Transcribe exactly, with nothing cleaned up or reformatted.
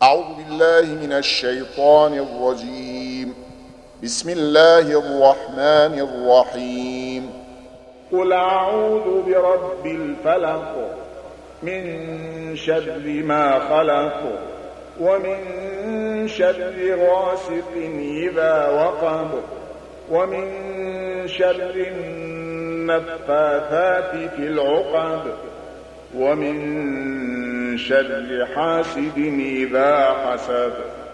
أعوذ بالله من الشيطان الرجيم. بسم الله الرحمن الرحيم. قل أعوذ برب الفلق من شر ما خلق ومن شر غاسق إذا وقب ومن شر النفاثات في العقد ومن شر حاسد إذا حسد.